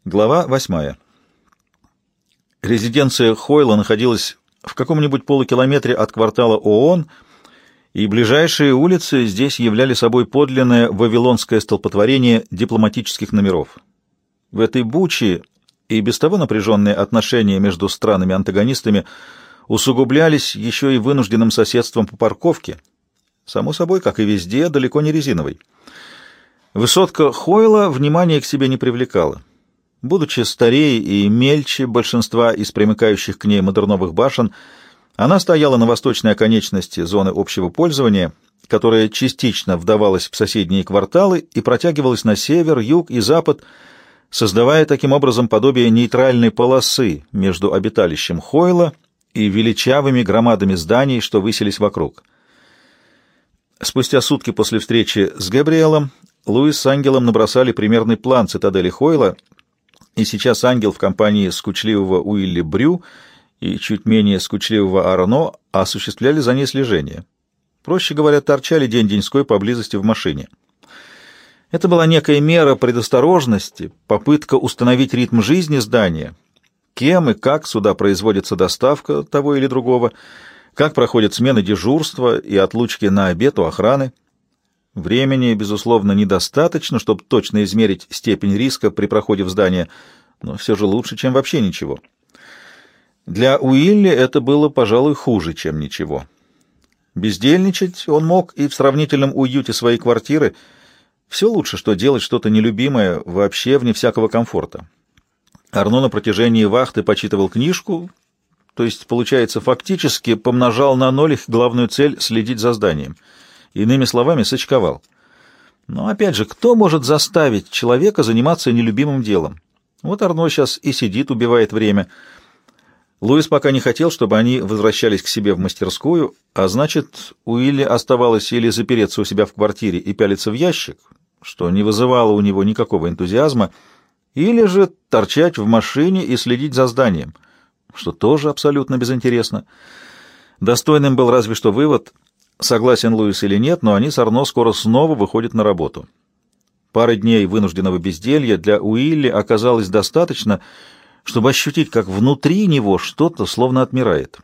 Глава 8. Резиденция Хойла находилась в каком-нибудь полукилометре от квартала ООН, и ближайшие улицы здесь являли собой подлинное вавилонское столпотворение дипломатических номеров. В этой буче и без того напряженные отношения между странами-антагонистами усугублялись еще и вынужденным соседством по парковке, само собой, как и везде, далеко не резиновой. Высотка Хойла внимания к себе не привлекала. Будучи старее и мельче большинства из примыкающих к ней модерновых башен, она стояла на восточной оконечности зоны общего пользования, которая частично вдавалась в соседние кварталы и протягивалась на север, юг и запад, создавая таким образом подобие нейтральной полосы между обиталищем Хойла и величавыми громадами зданий, что высились вокруг. Спустя сутки после встречи с Гэбриэлом Луис с Ангелом набросали примерный план цитадели Хойла, и сейчас Ангел в компании скучливого Уилли Брю и чуть менее скучливого Арно осуществляли за ней слежение. Проще говоря, торчали день-деньской поблизости в машине. Это была некая мера предосторожности, попытка установить ритм жизни здания, кем и как сюда производится доставка того или другого, как проходят смены дежурства и отлучки на обед у охраны. Времени, безусловно, недостаточно, чтобы точно измерить степень риска при проходе в здание, но все же лучше, чем вообще ничего. Для Уилли это было, пожалуй, хуже, чем ничего. Бездельничать он мог и в сравнительном уюте своей квартиры. Все лучше, что делать что-то нелюбимое, вообще вне всякого комфорта. Арно на протяжении вахты почитывал книжку, то есть, получается, фактически помножал на ноль их главную цель — следить за зданием. Иными словами, сочковал. Но, опять же, кто может заставить человека заниматься нелюбимым делом? Вот Арно сейчас и сидит, убивает время. Луис пока не хотел, чтобы они возвращались к себе в мастерскую, а значит, Уилли оставалось или запереться у себя в квартире и пялиться в ящик, что не вызывало у него никакого энтузиазма, или же торчать в машине и следить за зданием, что тоже абсолютно безинтересно. Достойным был разве что вывод: согласен Луис или нет, но они с Арно скоро снова выходят на работу. Пары дней вынужденного безделья для Уилли оказалось достаточно, чтобы ощутить, как внутри него что-то словно отмирает.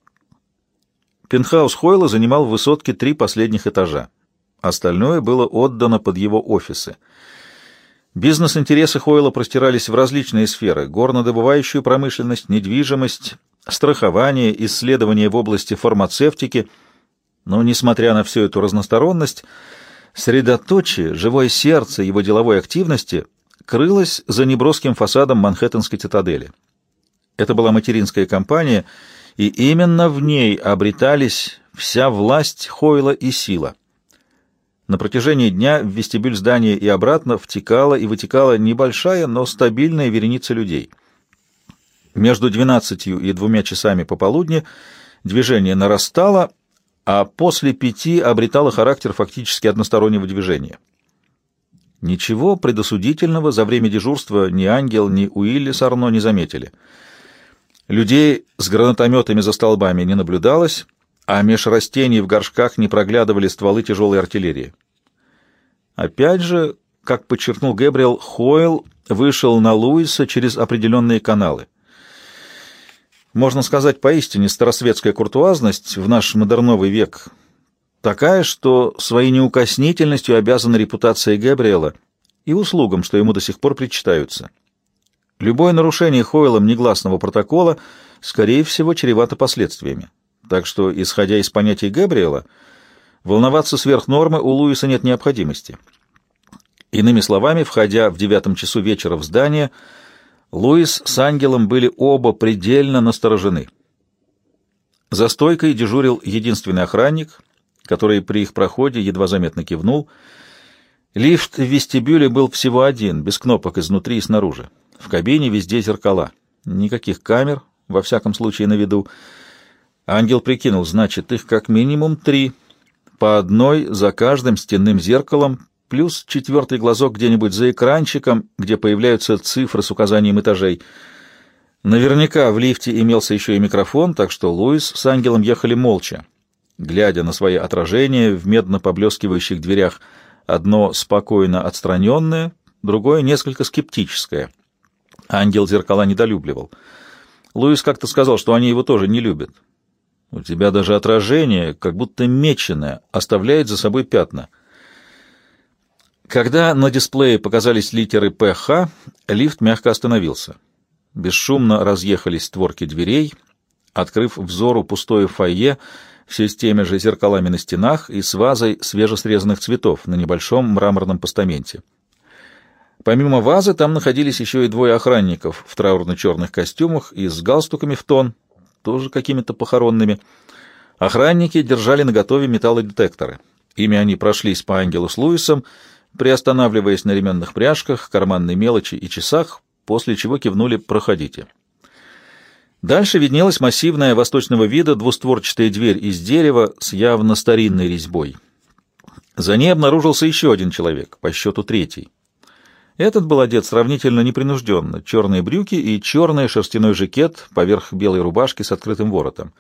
Пентхаус Хойла занимал в высотке 3 последних этажа. Остальное было отдано под его офисы. Бизнес-интересы Хойла простирались в различные сферы: горнодобывающую промышленность, недвижимость, страхование, исследования в области фармацевтики. Но, несмотря на всю эту разносторонность, средоточие, живое сердце его деловой активности крылось за неброским фасадом Манхэттенской цитадели. Это была материнская компания, и именно в ней обретались вся власть Хойла и сила. На протяжении дня в вестибюль здания и обратно втекала и вытекала небольшая, но стабильная вереница людей. Между 12 и 2 часами пополудни движение нарастало, а после 5 обретало характер фактически одностороннего движения. Ничего предосудительного за время дежурства ни Ангел, ни Уилли с Арно не заметили. Людей с гранатометами за столбами не наблюдалось, а меж растений в горшках не проглядывали стволы тяжелой артиллерии. Опять же, как подчеркнул Гэбриэл, Хойл вышел на Луиса через определенные каналы. Можно сказать, поистине старосветская куртуазность в наш модерновый век такая, что своей неукоснительностью обязана репутации Гэбриэла и услугам, что ему до сих пор причитаются. Любое нарушение Хойлом негласного протокола, скорее всего, чревато последствиями. Так что, исходя из понятий Гэбриэла, волноваться сверх нормы у Луиса нет необходимости. Иными словами, входя в 9 часу вечера в здание, Луис с Ангелом были оба предельно насторожены. За стойкой дежурил единственный охранник, который при их проходе едва заметно кивнул. Лифт в вестибюле был всего один, без кнопок изнутри и снаружи. В кабине везде зеркала. Никаких камер, во всяком случае, на виду. Ангел прикинул, значит, их как минимум 3, по одной за каждым стенным зеркалом, плюс 4-й глазок где-нибудь за экранчиком, где появляются цифры с указанием этажей. Наверняка в лифте имелся еще и микрофон, так что Луис с Ангелом ехали молча, глядя на свои отражения в медно поблескивающих дверях, одно спокойно отстраненное, другое несколько скептическое. Ангел зеркала недолюбливал. Луис как-то сказал, что они его тоже не любят. У тебя даже отражение, как будто меченое, оставляет за собой пятна. Когда на дисплее показались литеры «ПХ», лифт мягко остановился. Бесшумно разъехались створки дверей, открыв взору пустое фойе, все с теми же зеркалами на стенах и с вазой свежесрезанных цветов на небольшом мраморном постаменте. Помимо вазы там находились еще и двое охранников в траурно-черных костюмах и с галстуками в тон, тоже какими-то похоронными. Охранники держали наготове металлодетекторы. Ими они прошлись по Ангелу с Луисом, приостанавливаясь на ременных пряжках, карманной мелочи и часах, после чего кивнули «проходите». Дальше виднелась массивная восточного вида двустворчатая дверь из дерева с явно старинной резьбой. За ней обнаружился еще один человек, по счету третий. Этот был одет сравнительно непринужденно, черные брюки и черный шерстяной жакет поверх белой рубашки с открытым воротом.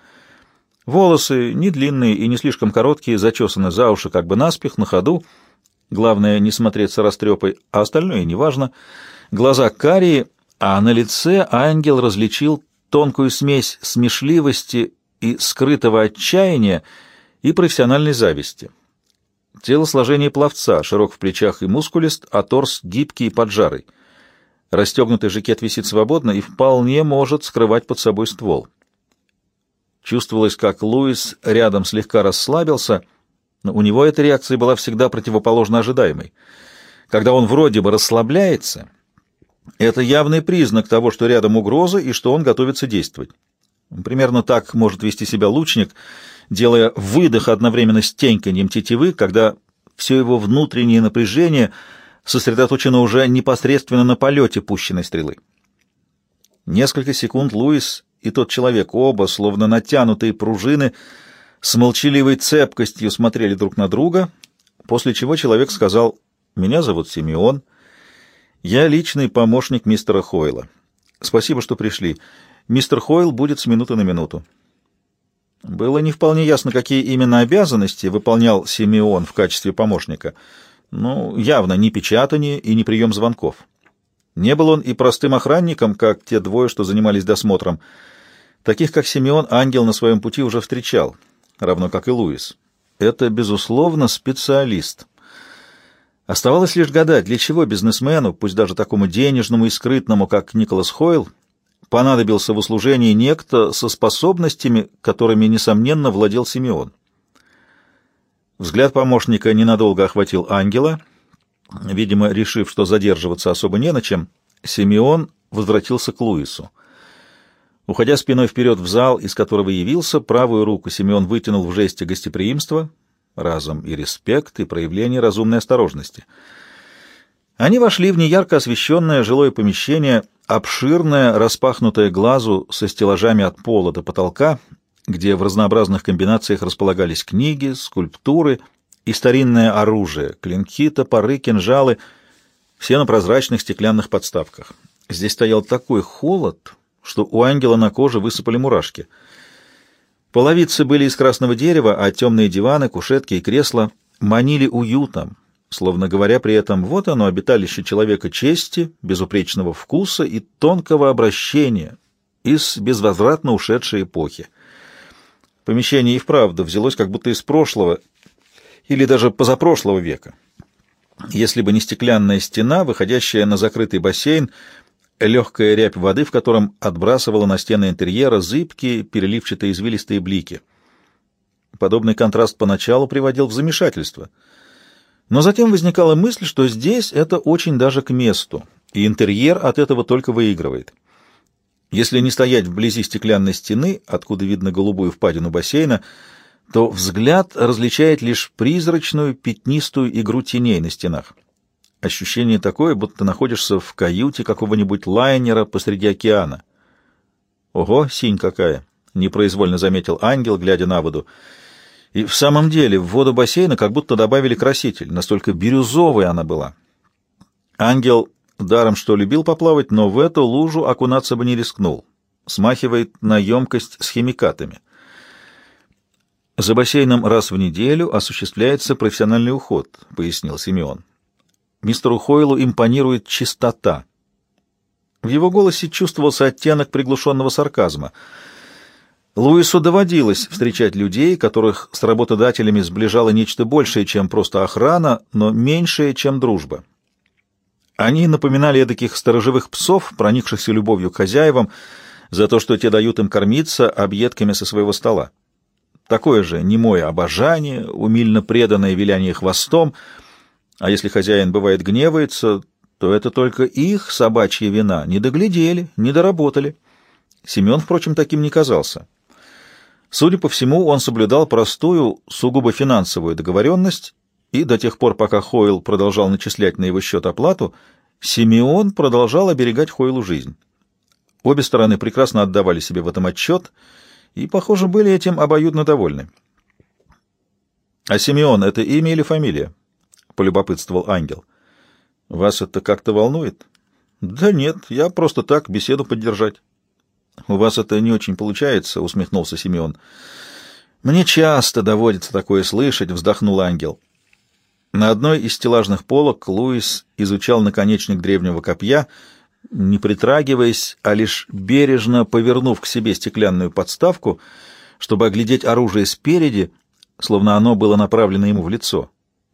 Волосы, не длинные и не слишком короткие, зачесаны за уши как бы наспех, на ходу. Главное, не смотреться растрепой, а остальное неважно. Глаза карие, а на лице ангел различил тонкую смесь смешливости и скрытого отчаяния и профессиональной зависти. Телосложение пловца, широк в плечах и мускулист, а торс гибкий и поджарый. Расстегнутый жакет висит свободно и вполне может скрывать под собой ствол. Чувствовалось, как Луис рядом слегка расслабился, но у него эта реакция была всегда противоположно ожидаемой. Когда он вроде бы расслабляется, это явный признак того, что рядом угроза и что он готовится действовать. Примерно так может вести себя лучник, делая выдох одновременно с теньканьем тетивы, когда все его внутреннее напряжение сосредоточено уже непосредственно на полете пущенной стрелы. Несколько секунд Луис и тот человек, оба, словно натянутые пружины, с молчаливой цепкостью смотрели друг на друга, после чего человек сказал: «Меня зовут Симеон. Я личный помощник мистера Хойла. Спасибо, что пришли. Мистер Хойл будет с минуты на минуту». Было не вполне ясно, какие именно обязанности выполнял Симеон в качестве помощника. Явно не печатание и не прием звонков. Не был он и простым охранником, как те двое, что занимались досмотром. Таких, как Симеон, ангел на своем пути уже встречал, равно как и Луис. Это, безусловно, специалист. Оставалось лишь гадать, для чего бизнесмену, пусть даже такому денежному и скрытному, как Николас Хойл, понадобился в услужении некто со способностями, которыми, несомненно, владел Симеон. Взгляд помощника ненадолго охватил ангела. Видимо, решив, что задерживаться особо не на чем, Симеон возвратился к Луису. Уходя спиной вперед в зал, из которого явился, правую руку Симеон вытянул в жесте гостеприимства, разом и респект, и проявление разумной осторожности. Они вошли в неярко освещенное жилое помещение, обширное, распахнутое глазу со стеллажами от пола до потолка, где в разнообразных комбинациях располагались книги, скульптуры и старинное оружие, клинки, топоры, кинжалы, все на прозрачных стеклянных подставках. Здесь стоял такой холод, что у ангела на коже высыпали мурашки. Половицы были из красного дерева, а темные диваны, кушетки и кресла манили уютом, словно говоря при этом: вот оно, обиталище человека чести, безупречного вкуса и тонкого обращения из безвозвратно ушедшей эпохи. Помещение и вправду взялось как будто из прошлого или даже позапрошлого века. Если бы не стеклянная стена, выходящая на закрытый бассейн, легкая рябь воды, в котором отбрасывала на стены интерьера зыбкие, переливчатые извилистые блики. Подобный контраст поначалу приводил в замешательство. Но затем возникала мысль, что здесь это очень даже к месту, и интерьер от этого только выигрывает. Если не стоять вблизи стеклянной стены, откуда видно голубую впадину бассейна, то взгляд различает лишь призрачную пятнистую игру теней на стенах. Ощущение такое, будто находишься в каюте какого-нибудь лайнера посреди океана. «Ого, синь какая!» — непроизвольно заметил ангел, глядя на воду. И в самом деле в воду бассейна как будто добавили краситель, настолько бирюзовой она была. Ангел даром что любил поплавать, но в эту лужу окунаться бы не рискнул. Смахивает на емкость с химикатами. «За бассейном раз в неделю осуществляется профессиональный уход», — пояснил Симеон. «Мистеру Хойлу импонирует чистота. В его голосе чувствовался оттенок приглушенного сарказма. Луису доводилось встречать людей, которых с работодателями сближало нечто большее, чем просто охрана, но меньшее, чем дружба. Они напоминали эдаких сторожевых псов, проникшихся любовью к хозяевам, за то, что те дают им кормиться объедками со своего стола. Такое же немое обожание, умильно преданное виляние хвостом, а если хозяин, бывает, гневается, то это только их собачья вина, не доглядели, не доработали. Семен, впрочем, таким не казался. Судя по всему, он соблюдал простую, сугубо финансовую договоренность, и до тех пор, пока Хойл продолжал начислять на его счет оплату, Симеон продолжал оберегать Хойлу жизнь. Обе стороны прекрасно отдавали себе в этом отчет и, похоже, были этим обоюдно довольны. — А Симеон — это имя или фамилия? — полюбопытствовал ангел. — Вас это как-то волнует? — Да нет, я просто так беседу поддержать. — У вас это не очень получается, — усмехнулся Симеон. — Мне часто доводится такое слышать, — вздохнул ангел. На одной из стеллажных полок Луис изучал наконечник древнего копья, не притрагиваясь, а лишь бережно повернув к себе стеклянную подставку, чтобы оглядеть оружие спереди, словно оно было направлено ему в лицо.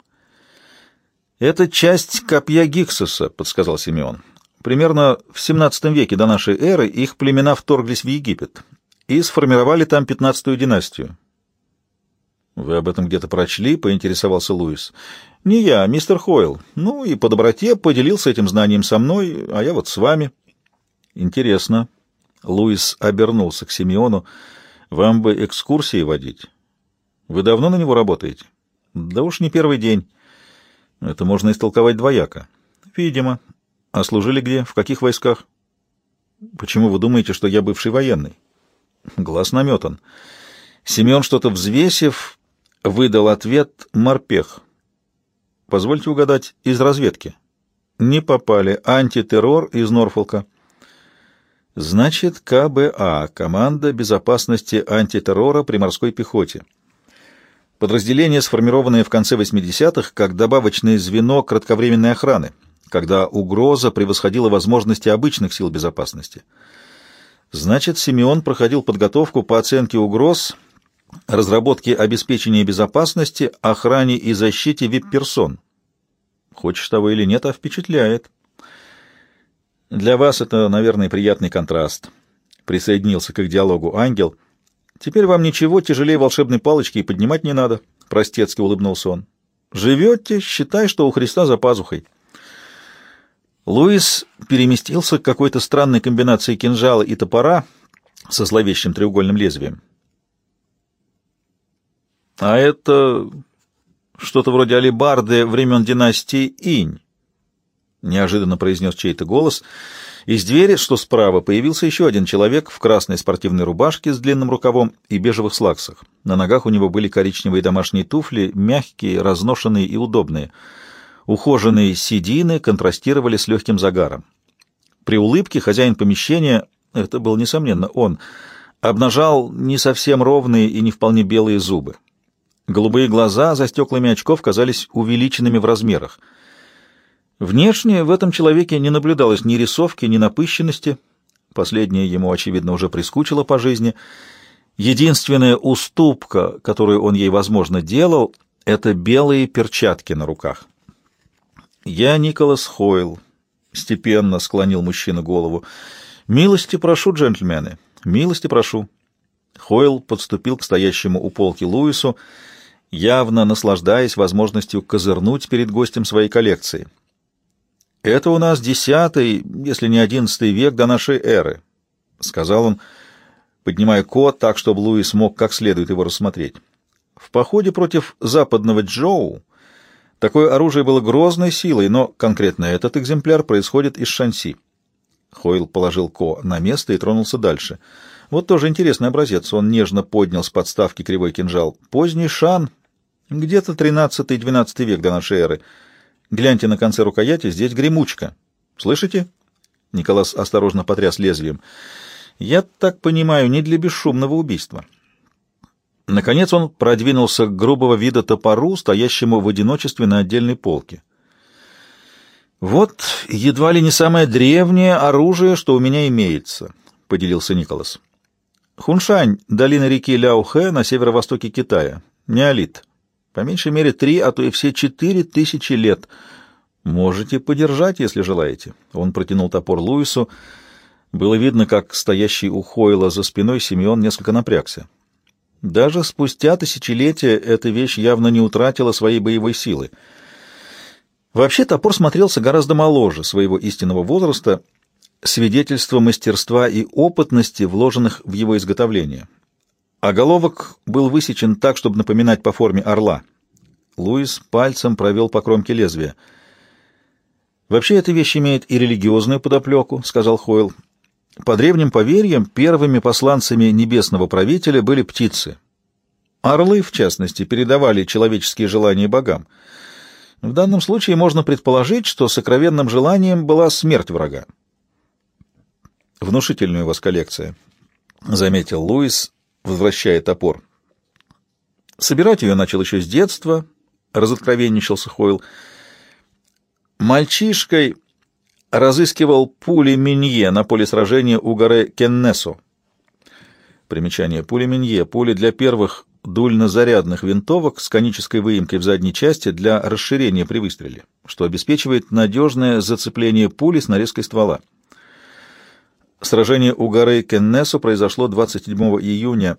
«Это часть копья Гиксоса», — подсказал Симеон. «Примерно в XVII веке до нашей эры их племена вторглись в Египет и сформировали там 15-ю династию». «Вы об этом где-то прочли?» — поинтересовался Луис. «Не я, мистер Хойл. Ну и по доброте поделился этим знанием со мной, а я вот с вами». «Интересно». Луис обернулся к Симеону. «Вам бы экскурсии водить. Вы давно на него работаете?» «Да уж не первый день». «Это можно истолковать двояко». «Видимо. А служили где? В каких войсках?» «Почему вы думаете, что я бывший военный?» Глаз наметан. Семен, что-то взвесив, выдал ответ «морпех». Позвольте угадать, из разведки. Не попали. Антитеррор из Норфолка. Значит, КБА, команда безопасности антитеррора при морской пехоте. Подразделение, сформированное в конце 80-х как добавочное звено кратковременной охраны, когда угроза превосходила возможности обычных сил безопасности. Значит, Симеон проходил подготовку по оценке угроз, разработке обеспечения безопасности, охране и защите вип-персон. Хочешь того или нет, а впечатляет. Для вас это, наверное, приятный контраст. Присоединился к их диалогу ангел. Теперь вам ничего тяжелее волшебной палочки и поднимать не надо. Простецки улыбнулся он. Живете, считай, что у Христа за пазухой. Луис переместился к какой-то странной комбинации кинжала и топора со зловещим треугольным лезвием. А это что-то вроде алебарды времен династии Инь, неожиданно произнес чей-то голос. Из двери, что справа, появился еще один человек в красной спортивной рубашке с длинным рукавом и бежевых слаксах. На ногах у него были коричневые домашние туфли, мягкие, разношенные и удобные. Ухоженные седины контрастировали с легким загаром. При улыбке хозяин помещения, это был, несомненно, он, обнажал не совсем ровные и не вполне белые зубы. Голубые глаза за стеклами очков казались увеличенными в размерах. Внешне в этом человеке не наблюдалось ни рисовки, ни напыщенности. Последнее ему, очевидно, уже прискучило по жизни. Единственная уступка, которую он ей, возможно, делал, — это белые перчатки на руках. «Я Николас Хойл», — степенно склонил мужчина голову. «Милости прошу, джентльмены, милости прошу». Хойл подступил к стоящему у полки Луису, явно наслаждаясь возможностью козырнуть перед гостем своей коллекции. «Это у нас 10-й, если не 11-й век до нашей эры», — сказал он, поднимая код так, чтобы Луис мог как следует его рассмотреть. «В походе против западного Джоу такое оружие было грозной силой, но конкретно этот экземпляр происходит из Шанси». Хойл положил ко на место и тронулся дальше. Вот тоже интересный образец. Он нежно поднял с подставки кривой кинжал. Поздний Шан, где-то 13-12 век до нашей эры. Гляньте на конце рукояти, здесь гремучка. Слышите? Николас осторожно потряс лезвием. Я так понимаю, не для бесшумного убийства. Наконец он продвинулся к грубого вида топору, стоящему в одиночестве на отдельной полке. «Вот едва ли не самое древнее оружие, что у меня имеется», — поделился Николас. «Хуншань, долина реки Ляохэ на северо-востоке Китая. Неолит. По меньшей мере 3, а то и все 4000 лет. Можете подержать, если желаете». Он протянул топор Луису. Было видно, как стоящий у Хойла за спиной Симеон несколько напрягся. Даже спустя тысячелетия эта вещь явно не утратила своей боевой силы. Вообще топор смотрелся гораздо моложе своего истинного возраста, свидетельство мастерства и опытности, вложенных в его изготовление. А головок был высечен так, чтобы напоминать по форме орла. Луис пальцем провел по кромке лезвия. «Вообще эта вещь имеет и религиозную подоплеку», — сказал Хойл. «По древним поверьям, первыми посланцами небесного правителя были птицы. Орлы, в частности, передавали человеческие желания богам. В данном случае можно предположить, что сокровенным желанием была смерть врага». «Внушительная у вас коллекция», — заметил Луис, возвращая топор. «Собирать ее начал еще с детства», — разоткровенничался Хойл. «Мальчишкой разыскивал пули Минье на поле сражения у горы Кеннесо». Примечание. Пули Минье — пули для первых дульнозарядных винтовок с конической выемкой в задней части для расширения при выстреле, что обеспечивает надежное зацепление пули с нарезкой ствола. Сражение у горы Кеннесо произошло 27 июня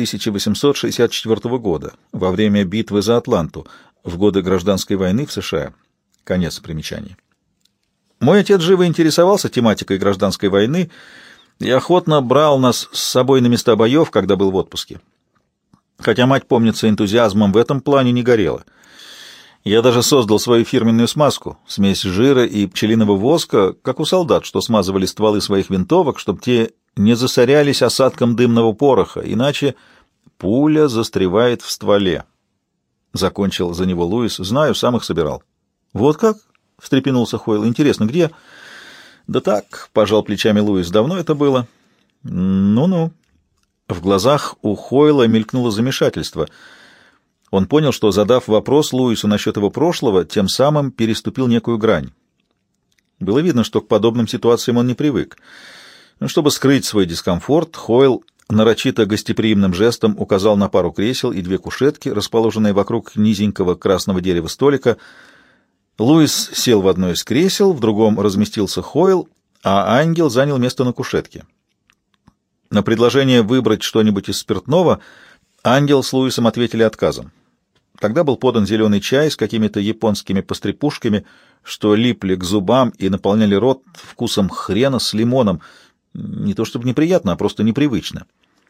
1864 года, во время битвы за Атланту, в годы гражданской войны в США. Конец примечаний. Мой отец живо интересовался тематикой гражданской войны и охотно брал нас с собой на места боев, когда был в отпуске. Хотя мать, помнится, энтузиазмом в этом плане не горела. Я даже создал свою фирменную смазку, смесь жира и пчелиного воска, как у солдат, что смазывали стволы своих винтовок, чтобы те не засорялись осадком дымного пороха, иначе пуля застревает в стволе. Закончил за него Луис. «Знаю, сам их собирал». «Вот как?» — встрепенулся Хойл. «Интересно, где?» «Да так», — пожал плечами Луис. «Давно это было?» «Ну-ну». В глазах у Хойла мелькнуло замешательство. Он понял, что, задав вопрос Луису насчет его прошлого, тем самым переступил некую грань. Было видно, что к подобным ситуациям он не привык. Чтобы скрыть свой дискомфорт, Хойл нарочито гостеприимным жестом указал на пару кресел и 2 кушетки, расположенные вокруг низенького красного дерева столика. Луис сел в одно из кресел, в другом разместился Хойл, а ангел занял место на кушетке. На предложение выбрать что-нибудь из спиртного ангел с Луисом ответили отказом. Тогда был подан зеленый чай с какими-то японскими пострепушками, что липли к зубам и наполняли рот вкусом хрена с лимоном. Не то чтобы неприятно, а просто непривычно.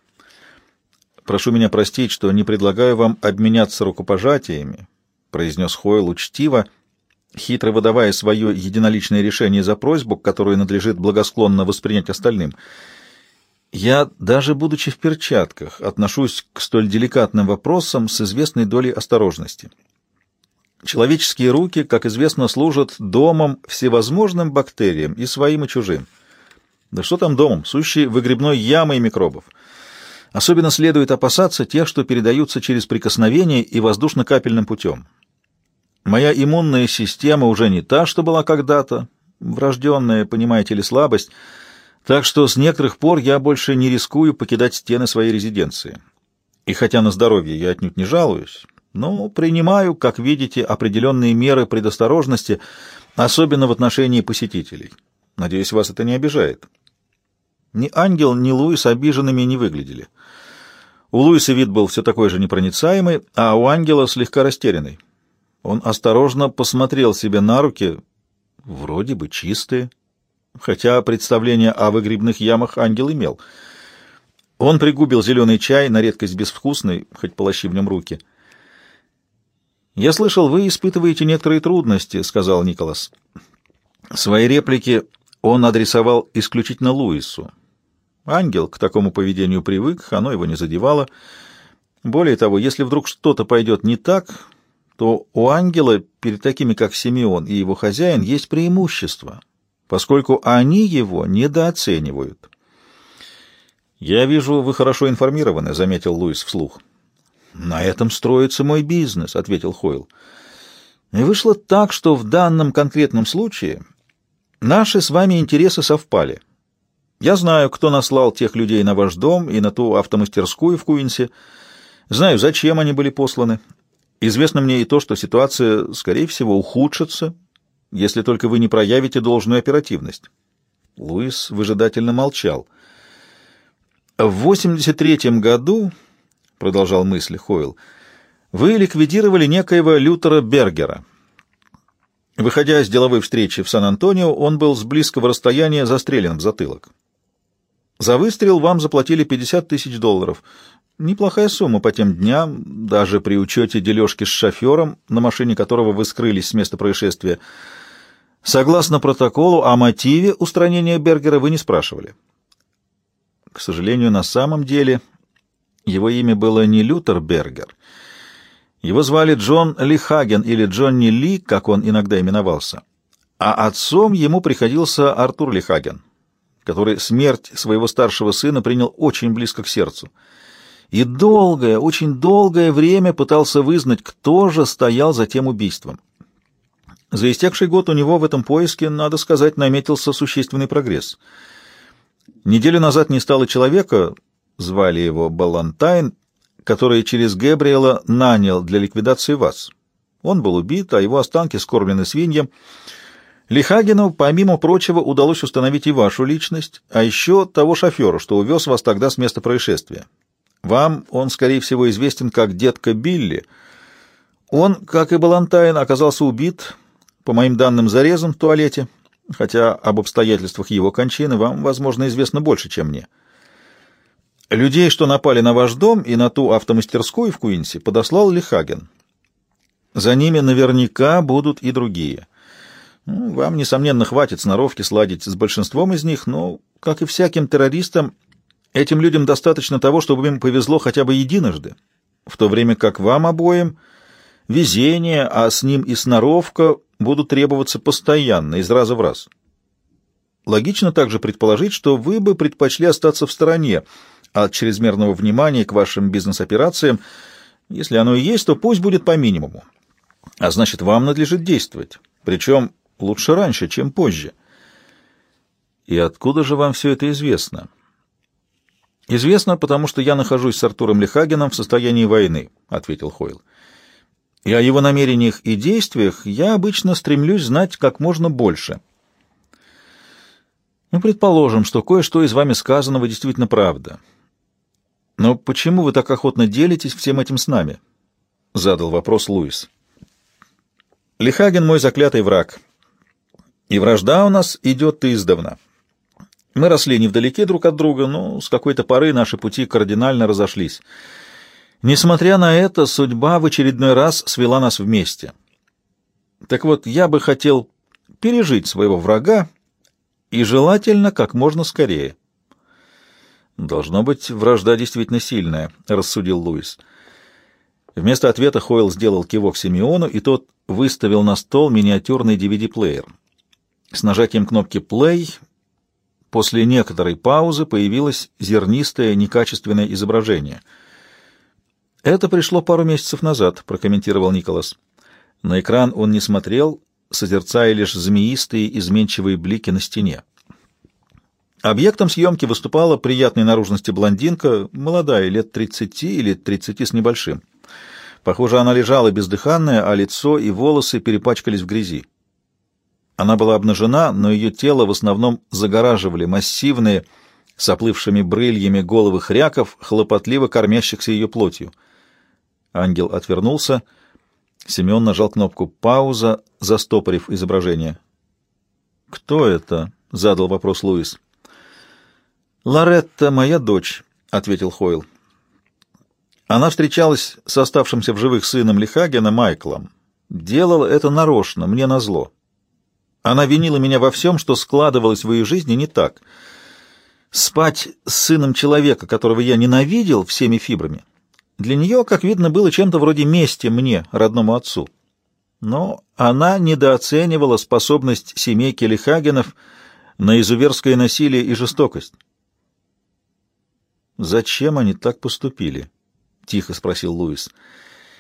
«Прошу меня простить, что не предлагаю вам обменяться рукопожатиями», — произнес Хойл учтиво, хитро выдавая свое единоличное решение за просьбу, которую надлежит благосклонно воспринять остальным. «Я, даже будучи в перчатках, отношусь к столь деликатным вопросам с известной долей осторожности. Человеческие руки, как известно, служат домом всевозможным бактериям, и своим, и чужим. Да что там домом, сущей выгребной ямой микробов. Особенно следует опасаться тех, что передаются через прикосновение и воздушно-капельным путем. Моя иммунная система уже не та, что была когда-то, врожденная, понимаете ли, слабость, так что с некоторых пор я больше не рискую покидать стены своей резиденции. И хотя на здоровье я отнюдь не жалуюсь, но принимаю, как видите, определенные меры предосторожности, особенно в отношении посетителей. Надеюсь, вас это не обижает». Ни ангел, ни Луис обиженными не выглядели. У Луиса вид был все такой же непроницаемый, а у ангела слегка растерянный. Он осторожно посмотрел себе на руки, вроде бы чистые, хотя представление о выгребных ямах ангел имел. Он пригубил зеленый чай, на редкость безвкусный, хоть полощи в нем руки. «Я слышал, вы испытываете некоторые трудности», — сказал Николас. Свои реплики он адресовал исключительно Луису. Ангел к такому поведению привык, оно его не задевало. Более того, если вдруг что-то пойдет не так, то у ангела перед такими, как Симеон и его хозяин, есть преимущество, поскольку они его недооценивают. «Я вижу, вы хорошо информированы», — заметил Луис вслух. «На этом строится мой бизнес», — ответил Хойл. И вышло так, что в данном конкретном случае наши с вами интересы совпали. Я знаю, кто наслал тех людей на ваш дом и на ту автомастерскую в Куинсе. Знаю, зачем они были посланы. Известно мне и то, что ситуация, скорее всего, ухудшится, если только вы не проявите должную оперативность. Луис выжидательно молчал. В 83-м году, продолжал мысли Хойл, вы ликвидировали некоего Лютера Бергера. Выходя с деловой встречи в Сан-Антонио, он был с близкого расстояния застрелен в затылок. За выстрел вам заплатили $50 тысяч. Неплохая сумма по тем дням, даже при учете дележки с шофером, на машине которого вы скрылись с места происшествия. Согласно протоколу, о мотиве устранения Бергера вы не спрашивали. К сожалению, на самом деле его имя было не Лютер Бергер. Его звали Джон Лихаген или Джонни Ли, как он иногда именовался. А отцом ему приходился Артур Лихаген, который смерть своего старшего сына принял очень близко к сердцу. И долгое, очень долгое время пытался вызнать, кто же стоял за тем убийством. За истекший год у него в этом поиске, надо сказать, наметился существенный прогресс. Неделю назад не стало человека, звали его Балантайн, который через Гэбриэла нанял для ликвидации вас. Он был убит, а его останки скормлены свиньям. Лихагену, помимо прочего, удалось установить и вашу личность, а еще того шофера, что увез вас тогда с места происшествия. Вам он, скорее всего, известен как детка Билли. Он, как и Балантайн, оказался убит, по моим данным, зарезан в туалете, хотя об обстоятельствах его кончины вам, возможно, известно больше, чем мне. Людей, что напали на ваш дом и на ту автомастерскую в Куинсе, подослал Лихаген. За ними наверняка будут и другие. Вам, несомненно, хватит сноровки сладить с большинством из них, но, как и всяким террористам, этим людям достаточно того, чтобы им повезло хотя бы единожды, в то время как вам обоим везение, а с ним и сноровка будут требоваться постоянно, из раза в раз. Логично также предположить, что вы бы предпочли остаться в стороне от чрезмерного внимания к вашим бизнес-операциям. Если оно и есть, то пусть будет по минимуму. А значит, вам надлежит действовать, причем лучше раньше, чем позже. И откуда же вам все это известно? Известно, потому что я нахожусь с Артуром Лихагеном в состоянии войны, ответил Хойл. И о его намерениях и действиях я обычно стремлюсь знать как можно больше. Предположим, что кое-что из вами сказанного действительно правда. Но почему вы так охотно делитесь всем этим с нами? Задал вопрос Луис. Лихаген мой заклятый враг. И вражда у нас идет издавна. Мы росли невдалеке друг от друга, но с какой-то поры наши пути кардинально разошлись. Несмотря на это, судьба в очередной раз свела нас вместе. Так вот, я бы хотел пережить своего врага, и желательно как можно скорее. Должно быть, вражда действительно сильная, рассудил Луис. Вместо ответа Хойл сделал кивок Симеону, и тот выставил на стол миниатюрный DVD-плеер. С нажатием кнопки «Play» после некоторой паузы появилось зернистое, некачественное изображение. «Это пришло пару месяцев назад», — прокомментировал Николас. На экран он не смотрел, созерцая лишь змеистые, изменчивые блики на стене. Объектом съемки выступала приятной наружности блондинка, молодая, лет 30 или 30 с небольшим. Похоже, она лежала бездыханная, а лицо и волосы перепачкались в грязи. Она была обнажена, но ее тело в основном загораживали массивные, с оплывшими брыльями головы хряков, хлопотливо кормящихся ее плотью. Ангел отвернулся. Семен нажал кнопку «Пауза», застопорив изображение. «Кто это?» — задал вопрос Луис. «Лоретта, моя дочь», — ответил Хойл. Она встречалась с оставшимся в живых сыном Лихагена Майклом. Делала это нарочно, мне назло. Она винила меня во всем, что складывалось в ее жизни не так. Спать с сыном человека, которого я ненавидел всеми фибрами, для нее, как видно, было чем-то вроде мести мне, родному отцу. Но она недооценивала способность семейки Лихагенов на изуверское насилие и жестокость. «Зачем они так поступили?» — тихо спросил Луис.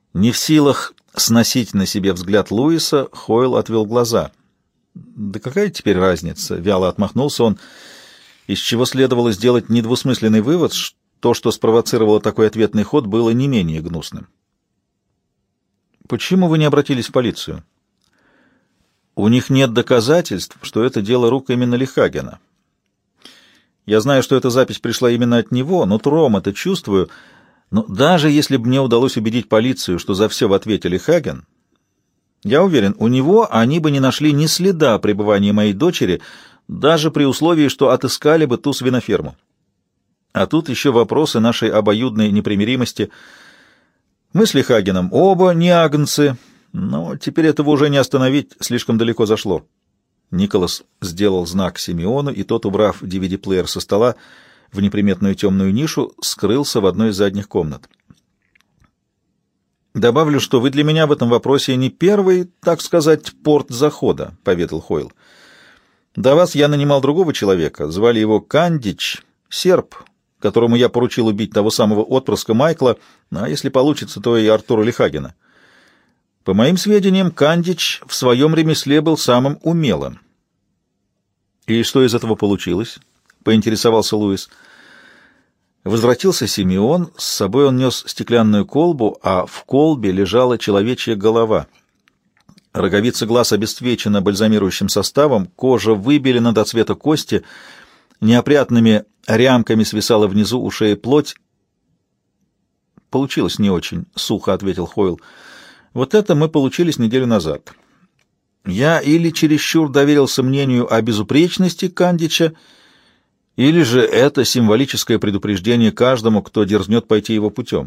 Не в силах сносить на себе взгляд Луиса, Хойл отвел глаза. «Да какая теперь разница?» — вяло отмахнулся он, из чего следовало сделать недвусмысленный вывод, что то, что спровоцировало такой ответный ход, было не менее гнусным. «Почему вы не обратились в полицию?» «У них нет доказательств, что это дело рук именно Лихагена. Я знаю, что эта запись пришла именно от него, нутром это чувствую, но даже если бы мне удалось убедить полицию, что за все в ответе Лихаген, я уверен, у него они бы не нашли ни следа пребывания моей дочери, даже при условии, что отыскали бы ту свиноферму. А тут еще вопросы нашей обоюдной непримиримости. Мы с Лихагеном оба не агнцы, но теперь этого уже не остановить, слишком далеко зашло». Николас сделал знак Симеону, и тот, убрав DVD-плеер со стола в неприметную темную нишу, скрылся в одной из задних комнат. «Добавлю, что вы для меня в этом вопросе не первый, так сказать, порт захода», — поведал Хойл. «До вас я нанимал другого человека, звали его Кандич, серб, которому я поручил убить того самого отпрыска Майкла, а если получится, то и Артура Лихагена. По моим сведениям, Кандич в своем ремесле был самым умелым». «И что из этого получилось?» — поинтересовался Луис. Возвратился Симеон, с собой он нес стеклянную колбу, а в колбе лежала человечья голова. Роговица глаз обесцвечена бальзамирующим составом, кожа выбелена до цвета кости, неопрятными рямками свисала внизу у шеи плоть. «Получилось не очень», — сухо ответил Хойл. «Вот это мы получились неделю назад. Я или чересчур доверился мнению о безупречности Кандича, или же это символическое предупреждение каждому, кто дерзнет пойти его путем.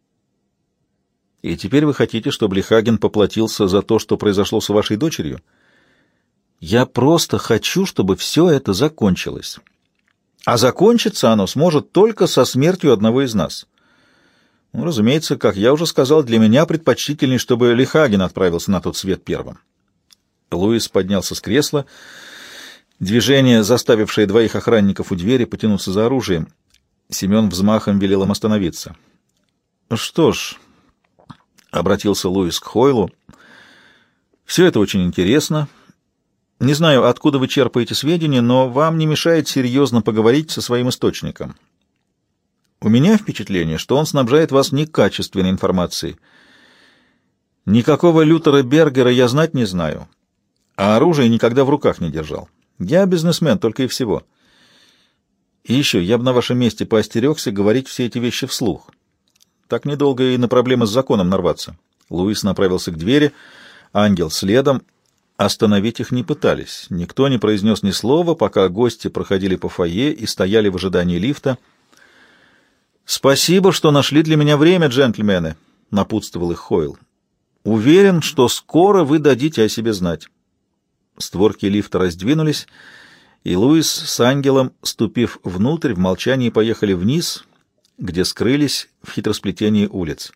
И теперь вы хотите, чтобы Лихаген поплатился за то, что произошло с вашей дочерью? Я просто хочу, чтобы все это закончилось. А закончиться оно сможет только со смертью одного из нас. Ну, разумеется, как я уже сказал, для меня предпочтительнее, чтобы Лихаген отправился на тот свет первым». Луис поднялся с кресла, движение, заставившее двоих охранников у двери потянуться за оружием. Семен взмахом велел им остановиться. «Что ж», — обратился Луис к Хойлу, — «все это очень интересно. Не знаю, откуда вы черпаете сведения, но вам не мешает серьезно поговорить со своим источником. У меня впечатление, что он снабжает вас некачественной информацией. Никакого Лютера Бергера я знать не знаю, а оружие никогда в руках не держал. Я бизнесмен, только и всего. И еще, я бы на вашем месте поостерегся говорить все эти вещи вслух. Так недолго и на проблемы с законом нарваться». Луис направился к двери, Ангел следом. Остановить их не пытались. Никто не произнес ни слова, пока гости проходили по фойе и стояли в ожидании лифта. «Спасибо, что нашли для меня время, джентльмены», — напутствовал их Хойл. «Уверен, что скоро вы дадите о себе знать». Створки лифта раздвинулись, и Луис с Ангелом, ступив внутрь, в молчании поехали вниз, где скрылись в хитросплетении улиц.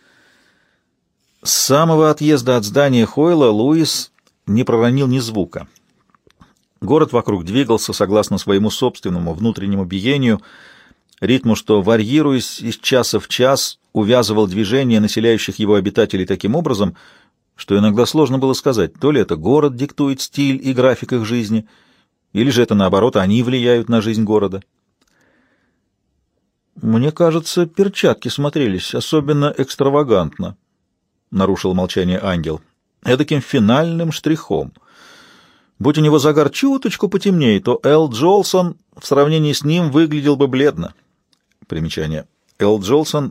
С самого отъезда от здания Хойла Луис не проронил ни звука. Город вокруг двигался согласно своему собственному внутреннему биению, ритму, что, варьируясь из часа в час, увязывал движение населяющих его обитателей таким образом, что иногда сложно было сказать, то ли это город диктует стиль и график их жизни, или же это, наоборот, они влияют на жизнь города. «Мне кажется, перчатки смотрелись особенно экстравагантно», — нарушил молчание Ангел, — «эдаким финальным штрихом. Будь у него загар чуточку потемнее, то Эл Джолсон в сравнении с ним выглядел бы бледно». Примечание. Эл Джолсон,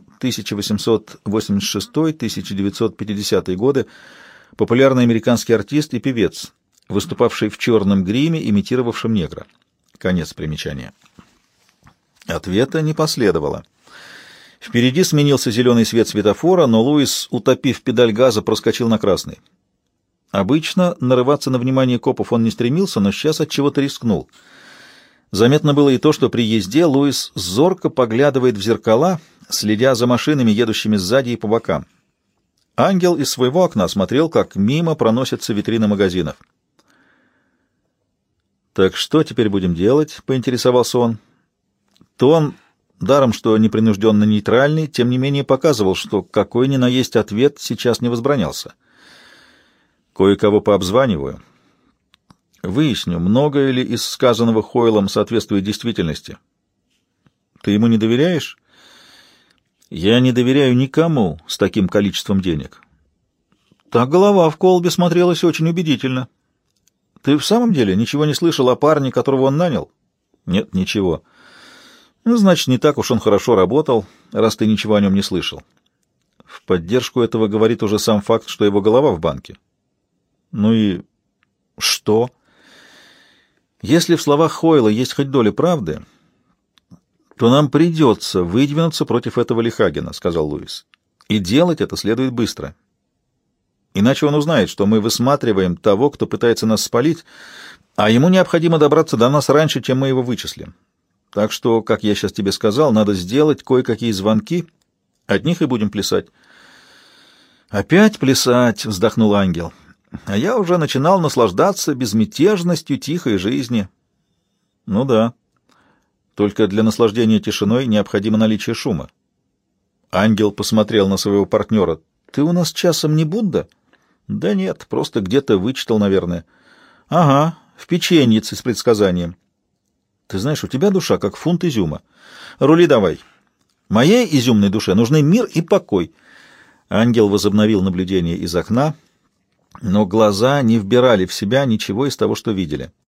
1886-1950 годы, популярный американский артист и певец, выступавший в черном гриме, имитировавшем негра. Конец примечания. Ответа не последовало. Впереди сменился зеленый свет светофора, но Луис, утопив педаль газа, проскочил на красный. Обычно нарываться на внимание копов он не стремился, но сейчас от чего-то рискнул. Заметно было и то, что при езде Луис зорко поглядывает в зеркала, следя за машинами, едущими сзади и по бокам. Ангел из своего окна смотрел, как мимо проносятся витрины магазинов. «Так что теперь будем делать?» — поинтересовался он. Тон, даром что непринужденно-нейтральный, тем не менее показывал, что какой ни на есть ответ сейчас не возбранялся. Кое-кого пообзваниваю. Выясню, многое ли из сказанного Хойлом соответствует действительности. Ты ему не доверяешь? Я не доверяю никому с таким количеством денег. Та голова в колбе смотрелась очень убедительно. Ты в самом деле ничего не слышал о парне, которого он нанял? Нет, ничего. Ну, значит, не так уж он хорошо работал, раз ты ничего о нем не слышал. В поддержку этого говорит уже сам факт, что его голова в банке. Ну и что? Если в словах Хойла есть хоть доля правды, то нам придется выдвинуться против этого Лихагена, — сказал Луис. И делать это следует быстро. Иначе он узнает, что мы высматриваем того, кто пытается нас спалить, а ему необходимо добраться до нас раньше, чем мы его вычислим. Так что, как я сейчас тебе сказал, надо сделать кое-какие звонки, от них и будем плясать. «Опять плясать!» — вздохнул ангел. «А я уже начинал наслаждаться безмятежностью тихой жизни». «Ну да. Только для наслаждения тишиной необходимо наличие шума». Ангел посмотрел на своего партнера. «Ты у нас часом не Будда?» «Да нет, просто где-то вычитал, наверное». «Ага, в печеньице с предсказанием». «Ты знаешь, у тебя душа как фунт изюма. Рули давай. Моей изюмной душе нужны мир и покой». Ангел возобновил наблюдение из окна, но глаза не вбирали в себя ничего из того, что видели.